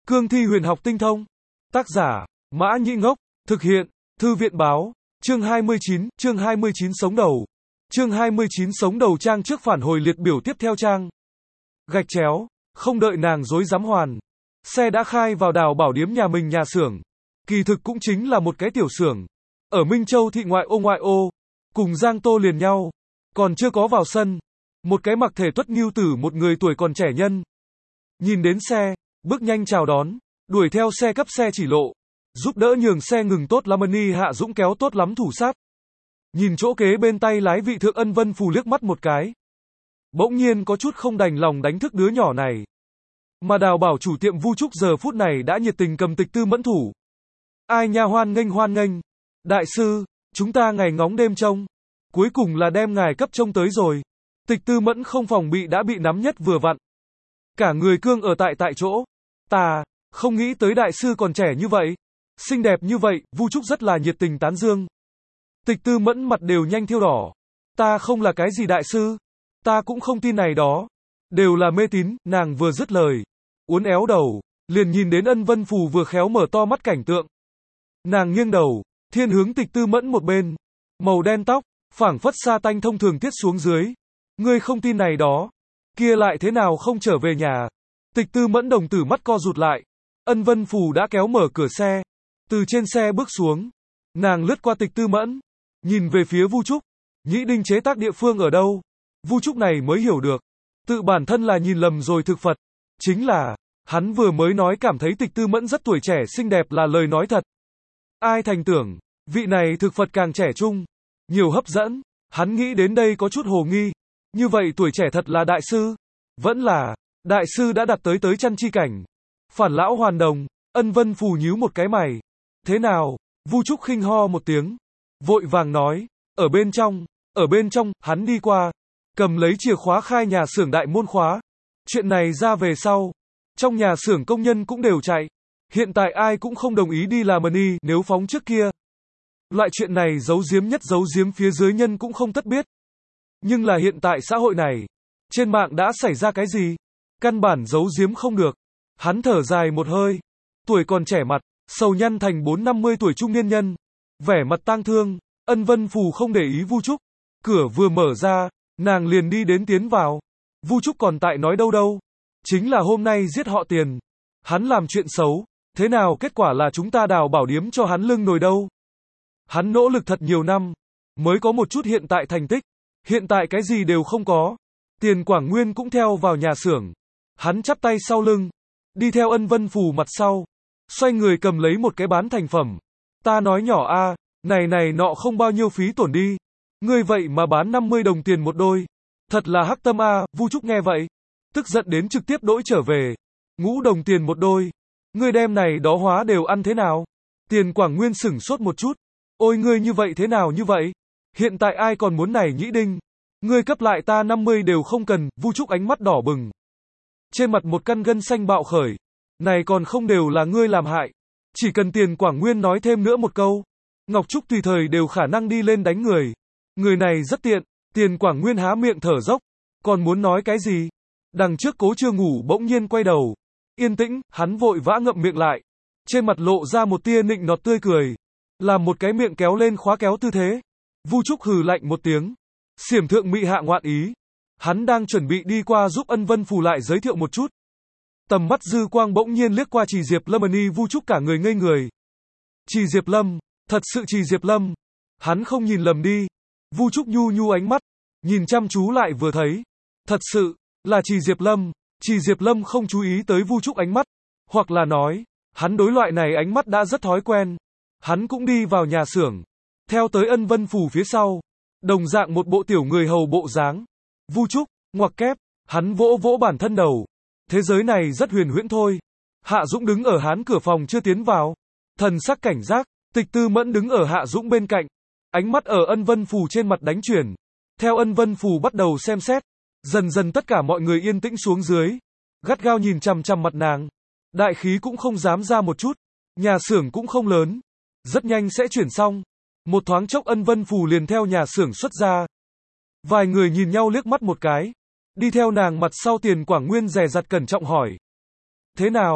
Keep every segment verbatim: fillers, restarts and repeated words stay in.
Cương thi huyền học tinh thông. Tác giả, Mã Nhĩ Ngốc. Thực hiện, Thư viện báo. Chương hai mươi chín, chương hai mươi chín sống đầu. Chương hai mươi chín sống đầu trang trước phản hồi liệt biểu tiếp theo trang. Gạch chéo, không đợi nàng dối dám hoàn. Xe đã khai vào Đào Bảo Điếm nhà mình nhà xưởng. Kỳ thực cũng chính là một cái tiểu xưởng. Ở Minh Châu thị ngoại ô ngoại ô. Cùng Giang Tô liền nhau. Còn chưa có vào sân. Một cái mặc thể tuất nghiêu tử một người tuổi còn trẻ nhân. Nhìn đến xe, bước nhanh chào đón. Đuổi theo xe cấp xe chỉ lộ. Giúp đỡ nhường xe ngừng tốt lắm ni Hạ Dũng kéo tốt lắm thủ sát. Nhìn chỗ kế bên tay lái vị thượng Ân Vân Phù liếc mắt một cái. Bỗng nhiên có chút không đành lòng đánh thức đứa nhỏ này. Mà Đào Bảo chủ tiệm Vu Trúc giờ phút này đã nhiệt tình cầm Tịch Tư Mẫn thủ. Ai nha hoan nghênh hoan nghênh. Đại sư, chúng ta ngày ngóng đêm trông. Cuối cùng là đem ngài cấp trông tới rồi. Tịch Tư Mẫn không phòng bị đã bị nắm nhất vừa vặn. Cả người cương ở tại tại chỗ. Ta, không nghĩ tới đại sư còn trẻ như vậy. Xinh đẹp như vậy, Vu Trúc rất là nhiệt tình tán dương. Tịch Tư Mẫn mặt đều nhanh thiêu đỏ. Ta không là cái gì đại sư. Ta cũng không tin này đó. Đều là mê tín, nàng vừa dứt lời. Uốn éo đầu, liền nhìn đến Ân Vân Phù vừa khéo mở to mắt cảnh tượng. Nàng nghiêng đầu, thiên hướng Tịch Tư Mẫn một bên. Màu đen tóc, phảng phất sa tanh thông thường tiết xuống dưới. Ngươi không tin này đó. Kia lại thế nào không trở về nhà. Tịch Tư Mẫn đồng tử mắt co rụt lại. Ân Vân Phù đã kéo mở cửa xe. Từ trên xe bước xuống. Nàng lướt qua Tịch Tư Mẫn. Nhìn về phía Vu Trúc. Nhĩ đinh chế tác địa phương ở đâu? Vu Trúc này mới hiểu được. Tự bản thân là nhìn lầm rồi thực Phật. Chính là, hắn vừa mới nói cảm thấy Tịch Tư Mẫn rất tuổi trẻ xinh đẹp là lời nói thật. Ai thành tưởng, vị này thực Phật càng trẻ trung. Nhiều hấp dẫn. Hắn nghĩ đến đây có chút hồ nghi. Như vậy tuổi trẻ thật là đại sư. Vẫn là, đại sư đã đặt tới tới chăn chi cảnh. Phản lão hoàn đồng. Ân Vân Phù nhíu một cái mày. Thế nào? Vu Trúc khinh ho một tiếng. Vội vàng nói. Ở bên trong. Ở bên trong, hắn đi qua. Cầm lấy chìa khóa khai nhà xưởng đại môn khóa. Chuyện này ra về sau. Trong nhà xưởng công nhân cũng đều chạy. Hiện tại ai cũng không đồng ý đi làm ni nếu phóng trước kia. Loại chuyện này giấu giếm nhất giấu giếm phía dưới nhân cũng không tất biết. Nhưng là hiện tại xã hội này. Trên mạng đã xảy ra cái gì? Căn bản giấu giếm không được. Hắn thở dài một hơi. Tuổi còn trẻ mặt, sầu nhăn thành bốn năm mươi tuổi trung niên nhân. Vẻ mặt tang thương. Ân Vân Phù không để ý Vu Trúc. Cửa vừa mở ra, nàng liền đi đến tiến vào. Vu Trúc còn tại nói đâu đâu. Chính là hôm nay giết họ Tiền. Hắn làm chuyện xấu. Thế nào kết quả là chúng ta Đào Bảo Điếm cho hắn lưng nồi đâu. Hắn nỗ lực thật nhiều năm. Mới có một chút hiện tại thành tích. Hiện tại cái gì đều không có. Tiền Quảng Nguyên cũng theo vào nhà xưởng. Hắn chắp tay sau lưng. Đi theo Ân Vân Phù mặt sau. Xoay người cầm lấy một cái bán thành phẩm. Ta nói nhỏ a, này này nọ không bao nhiêu phí tổn đi. Ngươi vậy mà bán năm mươi đồng tiền một đôi. Thật là hắc tâm a, Vu Trúc nghe vậy. Tức giận đến trực tiếp đỗi trở về. Ngũ đồng tiền một đôi. Ngươi đem này đó hóa đều ăn thế nào? Tiền Quảng Nguyên sửng sốt một chút. Ôi ngươi như vậy thế nào như vậy? Hiện tại ai còn muốn này nhĩ đinh? Ngươi cấp lại ta năm mươi đều không cần, Vu Trúc ánh mắt đỏ bừng. Trên mặt một căn gân xanh bạo khởi. Này còn không đều là ngươi làm hại. Chỉ cần Tiền Quảng Nguyên nói thêm nữa một câu. Ngọc Trúc tùy thời đều khả năng đi lên đánh người. Người này rất tiện. Tiền Quảng Nguyên há miệng thở dốc. Còn muốn nói cái gì? Đằng trước Cố chưa ngủ bỗng nhiên quay đầu. Yên tĩnh, hắn vội vã ngậm miệng lại. Trên mặt lộ ra một tia nịnh nọt tươi cười. Làm một cái miệng kéo lên khóa kéo tư thế. Vu Trúc hừ lạnh một tiếng. Xiểm thượng mị hạ ngoạn ý. Hắn đang chuẩn bị đi qua giúp Ân Vân Phù lại giới thiệu một chút. Tầm mắt dư quang bỗng nhiên liếc qua Trì Diệp Lâm ni Vu Trúc cả người ngây người. Trì Diệp Lâm, thật sự Trì Diệp Lâm. Hắn không nhìn lầm đi. Vu Trúc nhu nhu ánh mắt. Nhìn chăm chú lại vừa thấy. Thật sự, là Trì Diệp Lâm. Trì Diệp Lâm không chú ý tới Vu Trúc ánh mắt. Hoặc là nói, hắn đối loại này ánh mắt đã rất thói quen. Hắn cũng đi vào nhà xưởng. Theo tới Ân Vân Phù phía sau. Đồng dạng một bộ tiểu người hầu bộ dáng. Vu Trúc, ngoặc kép. Hắn vỗ vỗ bản thân đầu. Thế giới này rất huyền huyễn thôi. Hạ Dũng đứng ở hắn cửa phòng chưa tiến vào. Thần sắc cảnh giác. Tịch Tư Mẫn đứng ở Hạ Dũng bên cạnh. Ánh mắt ở Ân Vân Phù trên mặt đánh chuyển. Theo Ân Vân Phù bắt đầu xem xét. Dần dần tất cả mọi người yên tĩnh xuống dưới. Gắt gao nhìn chằm chằm mặt nàng. Đại khí cũng không dám ra một chút. Nhà xưởng cũng không lớn. Rất nhanh sẽ chuyển xong. Một thoáng chốc Ân Vân Phù liền theo nhà xưởng xuất ra. Vài người nhìn nhau liếc mắt một cái. Đi theo nàng mặt sau Tiền Quảng Nguyên dè dặt cẩn trọng hỏi. Thế nào?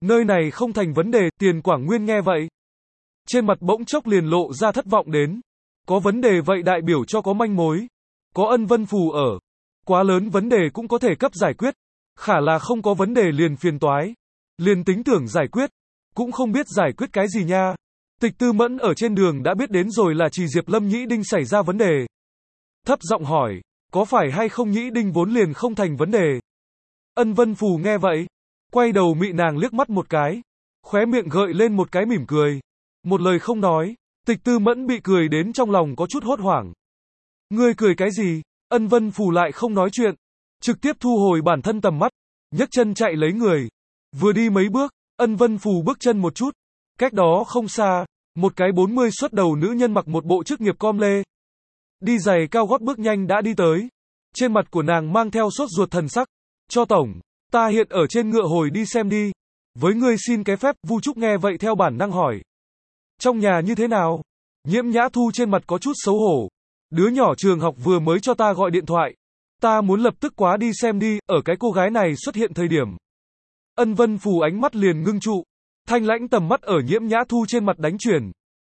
Nơi này không thành vấn đề, Tiền Quảng Nguyên nghe vậy. Trên mặt bỗng chốc liền lộ ra thất vọng đến. Có vấn đề vậy đại biểu cho có manh mối. Có Ân Vân Phù ở. Quá lớn vấn đề cũng có thể cấp giải quyết. Khả là không có vấn đề liền phiền toái. Liền tính tưởng giải quyết. Cũng không biết giải quyết cái gì nha. Tịch Tư Mẫn ở trên đường đã biết đến rồi là chỉ Diệp Lâm Nhĩ Đinh xảy ra vấn đề. Thấp giọng hỏi, có phải hay không Nhĩ Đinh vốn liền không thành vấn đề? Ân Vân Phù nghe vậy. Quay đầu mị nàng liếc mắt một cái. Khóe miệng gợi lên một cái mỉm cười. Một lời không nói. Tịch Tư Mẫn bị cười đến trong lòng có chút hốt hoảng. Ngươi cười cái gì? Ân Vân Phù lại không nói chuyện. Trực tiếp thu hồi bản thân tầm mắt. Nhấc chân chạy lấy người. Vừa đi mấy bước, Ân Vân Phù bước chân một chút. Cách đó không xa, một cái bốn mươi xuất đầu nữ nhân mặc một bộ chức nghiệp com lê. Đi giày cao gót bước nhanh đã đi tới. Trên mặt của nàng mang theo sốt ruột thần sắc. Cho tổng, ta hiện ở trên ngựa hồi đi xem đi. Với ngươi xin cái phép, Vu Trúc nghe vậy theo bản năng hỏi. Trong nhà như thế nào? Nhiễm Nhã Thu trên mặt có chút xấu hổ. Đứa nhỏ trường học vừa mới cho ta gọi điện thoại. Ta muốn lập tức quá đi xem đi, ở cái cô gái này xuất hiện thời điểm. Ân Vân Phù ánh mắt liền ngưng trụ. Thanh lãnh tầm mắt ở Nhiễm Nhã Thu trên mặt đánh chuyển.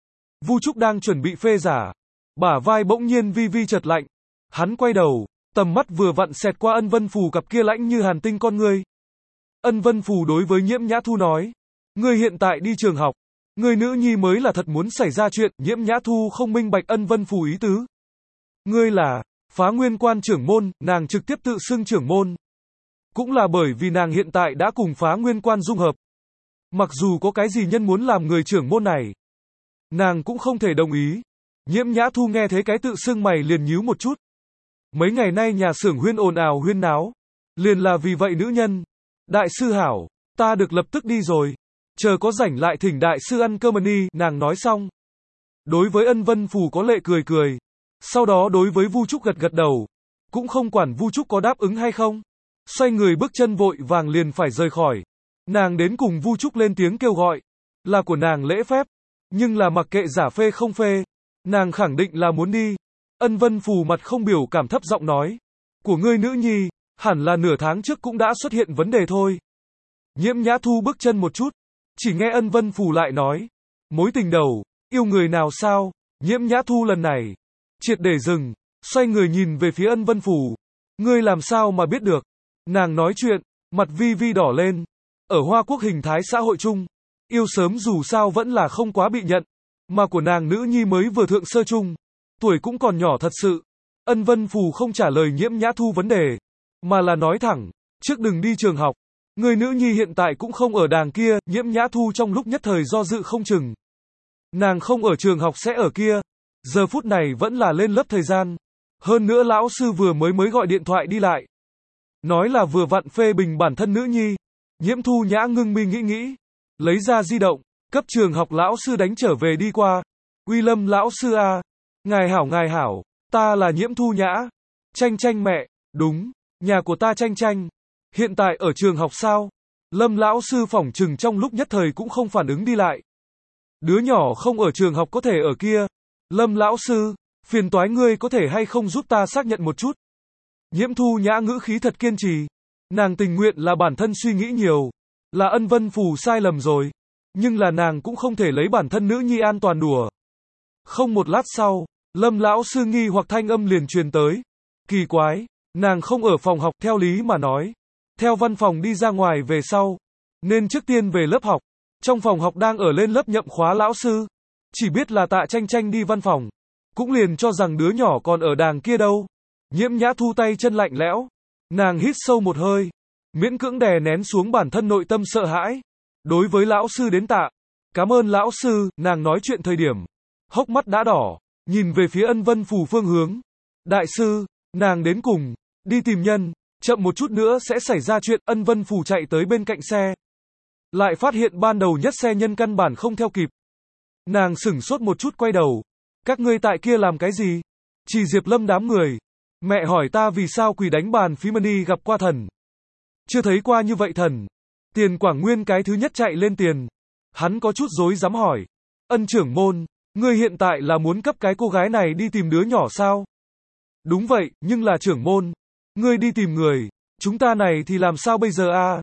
Vu Trúc đang chuẩn bị phê giả. Bả vai bỗng nhiên vi vi chợt lạnh. Hắn quay đầu, tầm mắt vừa vặn xẹt qua Ân Vân Phù cặp kia lãnh như hàn tinh con ngươi. Ân Vân Phù đối với Nhiễm Nhã Thu nói. Ngươi hiện tại đi trường học. Ngươi nữ nhi mới là thật muốn xảy ra chuyện. Nhiễm Nhã Thu không minh bạch Ân Vân Phù ý tứ. Ngươi là Phá Nguyên Quan trưởng môn, nàng trực tiếp tự xưng trưởng môn. Cũng là bởi vì nàng hiện tại đã cùng Phá Nguyên Quan dung hợp. Mặc dù có cái gì nhân muốn làm người trưởng môn này, nàng cũng không thể đồng ý. Nhiễm Nhã Thu nghe thấy cái tự xưng mày liền nhíu một chút. Mấy ngày nay nhà xưởng Huyên ồn ào huyên náo. Liền là vì vậy nữ nhân. Đại sư hảo, ta được lập tức đi rồi. Chờ có rảnh lại thỉnh đại sư ăn cơm đi, nàng nói xong. Đối với Ân Vân Phù có lệ cười cười. Sau đó đối với Vu Trúc gật gật đầu. Cũng không quản Vu Trúc có đáp ứng hay không. Xoay người bước chân vội vàng liền phải rời khỏi. Nàng đến cùng Vu Trúc lên tiếng kêu gọi. Là của nàng lễ phép. Nhưng là mặc kệ giả phê không phê. Nàng khẳng định là muốn đi. Ân Vân Phù mặt không biểu cảm thấp giọng nói. Của ngươi nữ nhi, hẳn là nửa tháng trước cũng đã xuất hiện vấn đề thôi. Nhiễm Nhã Thu bước chân một chút. Chỉ nghe Ân Vân Phù lại nói. Mối tình đầu, yêu người nào sao? Nhiễm Nhã Thu lần này triệt để dừng, xoay người nhìn về phía Ân Vân Phù. Ngươi làm sao mà biết được? Nàng nói chuyện, mặt vi vi đỏ lên. Ở Hoa Quốc hình thái xã hội chung, yêu sớm dù sao vẫn là không quá bị nhận. Mà của nàng nữ nhi mới vừa thượng sơ chung, tuổi cũng còn nhỏ thật sự. Ân Vân Phù không trả lời Nhiễm Nhã Thu vấn đề, mà là nói thẳng, trước đừng đi trường học. Người nữ nhi hiện tại cũng không ở đàng kia. Nhiễm Nhã Thu trong lúc nhất thời do dự không chừng. Nàng không ở trường học sẽ ở kia. Giờ phút này vẫn là lên lớp thời gian. Hơn nữa lão sư vừa mới mới gọi điện thoại đi lại. Nói là vừa vặn phê bình bản thân nữ nhi. Nhiễm Thu Nhã ngưng mi nghĩ nghĩ. Lấy ra di động, cấp trường học lão sư đánh trở về đi qua. Uy Lâm lão sư a, ngài hảo ngài hảo, ta là Nhiễm Thu Nhã. Tranh Tranh mẹ, đúng, nhà của ta Tranh Tranh. Hiện tại ở trường học sao? Lâm lão sư phỏng chừng trong lúc nhất thời cũng không phản ứng đi lại. Đứa nhỏ không ở trường học có thể ở kia. Lâm lão sư, phiền toái ngươi có thể hay không giúp ta xác nhận một chút. Nhiễm Thu Nhã ngữ khí thật kiên trì. Nàng tình nguyện là bản thân suy nghĩ nhiều. Là Ân Vân Phù sai lầm rồi. Nhưng là nàng cũng không thể lấy bản thân nữ nhi an toàn đùa. Không một lát sau, Lâm lão sư nghi hoặc thanh âm liền truyền tới. Kỳ quái, nàng không ở phòng học theo lý mà nói. Theo văn phòng đi ra ngoài về sau. Nên trước tiên về lớp học. Trong phòng học đang ở lên lớp nhậm khóa lão sư. Chỉ biết là Tạ Tranh Tranh đi văn phòng. Cũng liền cho rằng đứa nhỏ còn ở đàng kia đâu. Nhiễm Nhã Thu tay chân lạnh lẽo. Nàng hít sâu một hơi. Miễn cưỡng đè nén xuống bản thân nội tâm sợ hãi. Đối với lão sư đến tạ. Cảm ơn lão sư, nàng nói chuyện thời điểm. Hốc mắt đã đỏ. Nhìn về phía Ân Vân Phù phương hướng. Đại sư, nàng đến cùng. Đi tìm nhân. Chậm một chút nữa sẽ xảy ra chuyện. Ân Vân Phù chạy tới bên cạnh xe. Lại phát hiện ban đầu nhất xe nhân căn bản không theo kịp. Nàng sửng sốt một chút quay đầu. Các ngươi tại kia làm cái gì? Chỉ Diệp Lâm đám người. Mẹ hỏi ta vì sao quỳ đánh bàn phí money gặp qua thần. Chưa thấy qua như vậy thần. Tiền Quảng Nguyên cái thứ nhất chạy lên tiền. Hắn có chút rối rắm hỏi. Ân trưởng môn, ngươi hiện tại là muốn cấp cái cô gái này đi tìm đứa nhỏ sao? Đúng vậy, nhưng là trưởng môn. Ngươi đi tìm người. Chúng ta này thì làm sao bây giờ a?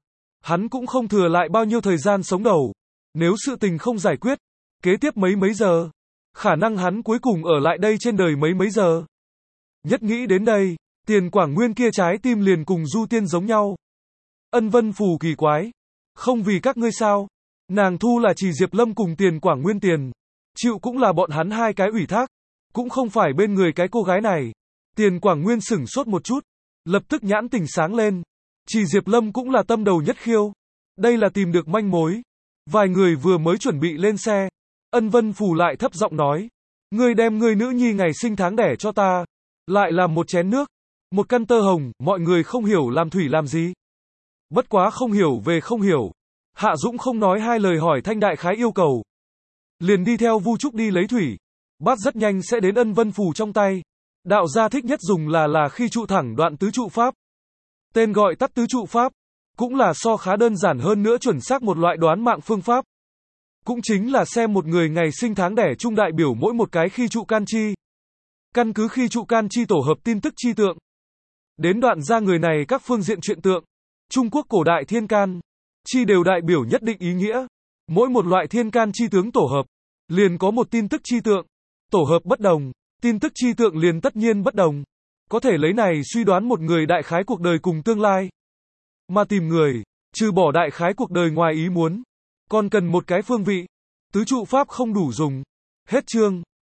Hắn cũng không thừa lại bao nhiêu thời gian sống đầu. Nếu sự tình không giải quyết, kế tiếp mấy mấy giờ, khả năng hắn cuối cùng ở lại đây trên đời mấy mấy giờ. Nhất nghĩ đến đây, Tiền Quảng Nguyên kia trái tim liền cùng Du Tiên giống nhau. Ân Vân Phù kỳ quái. Không vì các ngươi sao? Nàng thu là chỉ Diệp Lâm cùng Tiền Quảng Nguyên tiền. Chịu cũng là bọn hắn hai cái ủy thác. Cũng không phải bên người cái cô gái này. Tiền Quảng Nguyên sửng sốt một chút. Lập tức nhãn tình sáng lên. Chỉ Diệp Lâm cũng là tâm đầu nhất khiêu. Đây là tìm được manh mối. Vài người vừa mới chuẩn bị lên xe. Ân Vân Phù lại thấp giọng nói. Ngươi đem ngươi nữ nhi ngày sinh tháng đẻ cho ta. Lại làm một chén nước. Một căn tơ hồng, mọi người không hiểu làm thủy làm gì. Bất quá không hiểu về không hiểu. Hạ Dũng không nói hai lời hỏi Thanh đại khái yêu cầu. Liền đi theo Vu Trúc đi lấy thủy. Bát rất nhanh sẽ đến Ân Vân Phù trong tay. Đạo gia thích nhất dùng là là khi trụ thẳng đoạn tứ trụ pháp. Tên gọi tắt tứ trụ pháp. Cũng là so khá đơn giản hơn nữa chuẩn xác một loại đoán mạng phương pháp. Cũng chính là xem một người ngày sinh tháng đẻ chung đại biểu mỗi một cái khi trụ can chi. Căn cứ khi trụ can chi tổ hợp tin tức chi tượng. Đến đoạn ra người này các phương diện chuyện tượng. Trung Quốc cổ đại thiên can. Chi đều đại biểu nhất định ý nghĩa. Mỗi một loại thiên can chi tướng tổ hợp. Liền có một tin tức chi tượng. Tổ hợp bất đồng. Tin tức chi tượng liền tất nhiên bất đồng. Có thể lấy này suy đoán một người đại khái cuộc đời cùng tương lai. Mà tìm người, trừ bỏ đại khái cuộc đời ngoài ý muốn. Còn cần một cái phương vị. Tứ trụ pháp không đủ dùng. Hết chương.